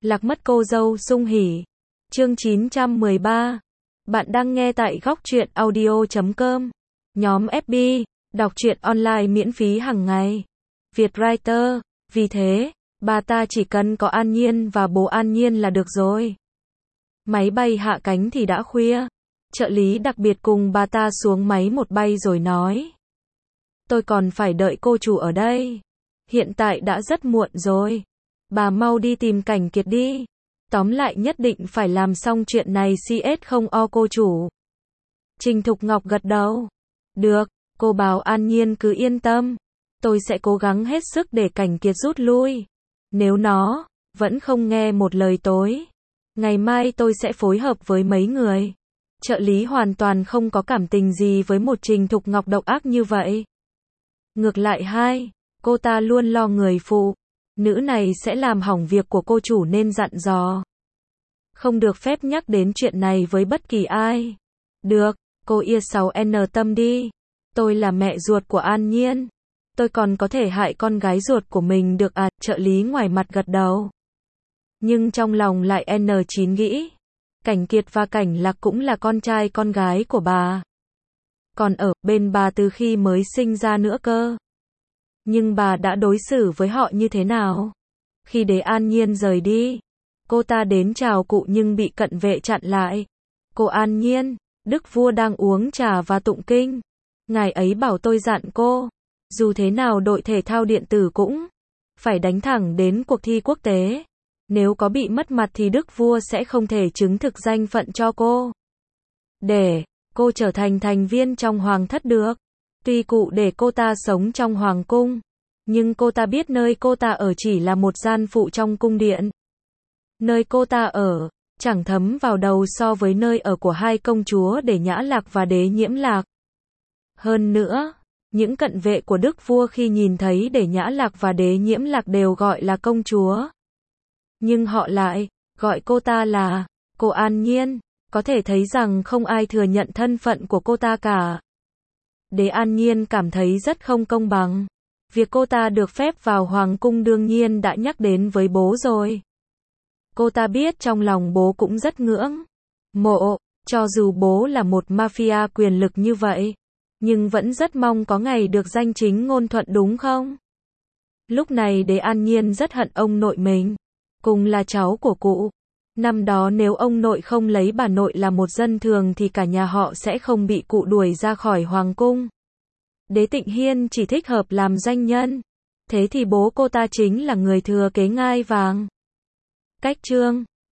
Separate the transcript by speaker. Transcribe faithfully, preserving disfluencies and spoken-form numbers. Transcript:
Speaker 1: Lạc mất cô dâu sung hỉ. Chương chín trăm mười ba. Bạn đang nghe tại góc truyện audio chấm com. Nhóm ép bê, đọc truyện online miễn phí hàng ngày. Vietwriter, vì thế, bà ta chỉ cần có An Nhiên và bố An Nhiên là được rồi. Máy bay hạ cánh thì đã khuya. Trợ lý đặc biệt cùng bà ta xuống máy một bay rồi nói. Tôi còn phải đợi cô chủ ở đây. Hiện tại đã rất muộn rồi. Bà mau đi tìm Cảnh Kiệt đi. Tóm lại nhất định phải làm xong chuyện này xê ét không o cô chủ. Trình Thục Ngọc gật đầu. Được, cô bảo An Nhiên cứ yên tâm. Tôi sẽ cố gắng hết sức để Cảnh Kiệt rút lui. Nếu nó vẫn không nghe một lời tối, ngày mai tôi sẽ phối hợp với mấy người. Trợ lý hoàn toàn không có cảm tình gì với một Trình Thục Ngọc độc ác như vậy. Ngược lại hai, cô ta luôn lo người phụ nữ này sẽ làm hỏng việc của cô chủ nên dặn dò. Không được phép nhắc đến chuyện này với bất kỳ ai. Được, cô Ia sáu N tâm đi. Tôi là mẹ ruột của An Nhiên. Tôi còn có thể hại con gái ruột của mình được à, trợ lý ngoài mặt gật đầu. Nhưng trong lòng lại N chín nghĩ. Cảnh Kiệt và Cảnh Lạc cũng là con trai con gái của bà. Còn ở bên bà từ khi mới sinh ra nữa cơ. Nhưng bà đã đối xử với họ như thế nào? Khi để An Nhiên rời đi, cô ta đến chào cụ nhưng bị cận vệ chặn lại. Cô An Nhiên, Đức Vua đang uống trà và tụng kinh. Ngài ấy bảo tôi dặn cô, dù thế nào đội thể thao điện tử cũng phải đánh thẳng đến cuộc thi quốc tế. Nếu có bị mất mặt thì Đức Vua sẽ không thể chứng thực danh phận cho cô. Để cô trở thành thành viên trong hoàng thất được. Tuy cụ để cô ta sống trong hoàng cung, nhưng cô ta biết nơi cô ta ở chỉ là một gian phụ trong cung điện. Nơi cô ta ở, chẳng thấm vào đầu so với nơi ở của hai công chúa Đế Nhã Lạc và Đế Nhiễm Lạc. Hơn nữa, những cận vệ của Đức Vua khi nhìn thấy Đế Nhã Lạc và Đế Nhiễm Lạc đều gọi là công chúa. Nhưng họ lại gọi cô ta là cô An Nhiên, có thể thấy rằng không ai thừa nhận thân phận của cô ta cả. Đế An Nhiên cảm thấy rất không công bằng. Việc cô ta được phép vào hoàng cung đương nhiên đã nhắc đến với bố rồi. Cô ta biết trong lòng bố cũng rất ngưỡng mộ, cho dù bố là một mafia quyền lực như vậy, nhưng vẫn rất mong có ngày được danh chính ngôn thuận đúng không? Lúc này Đế An Nhiên rất hận ông nội mình, cùng là cháu của cụ. Năm đó nếu ông nội không lấy bà nội là một dân thường thì cả nhà họ sẽ không bị cụ đuổi ra khỏi hoàng cung. Đế Tịnh Hiên chỉ thích hợp làm doanh nhân. Thế thì bố cô ta chính là người thừa kế ngai vàng. Cách chương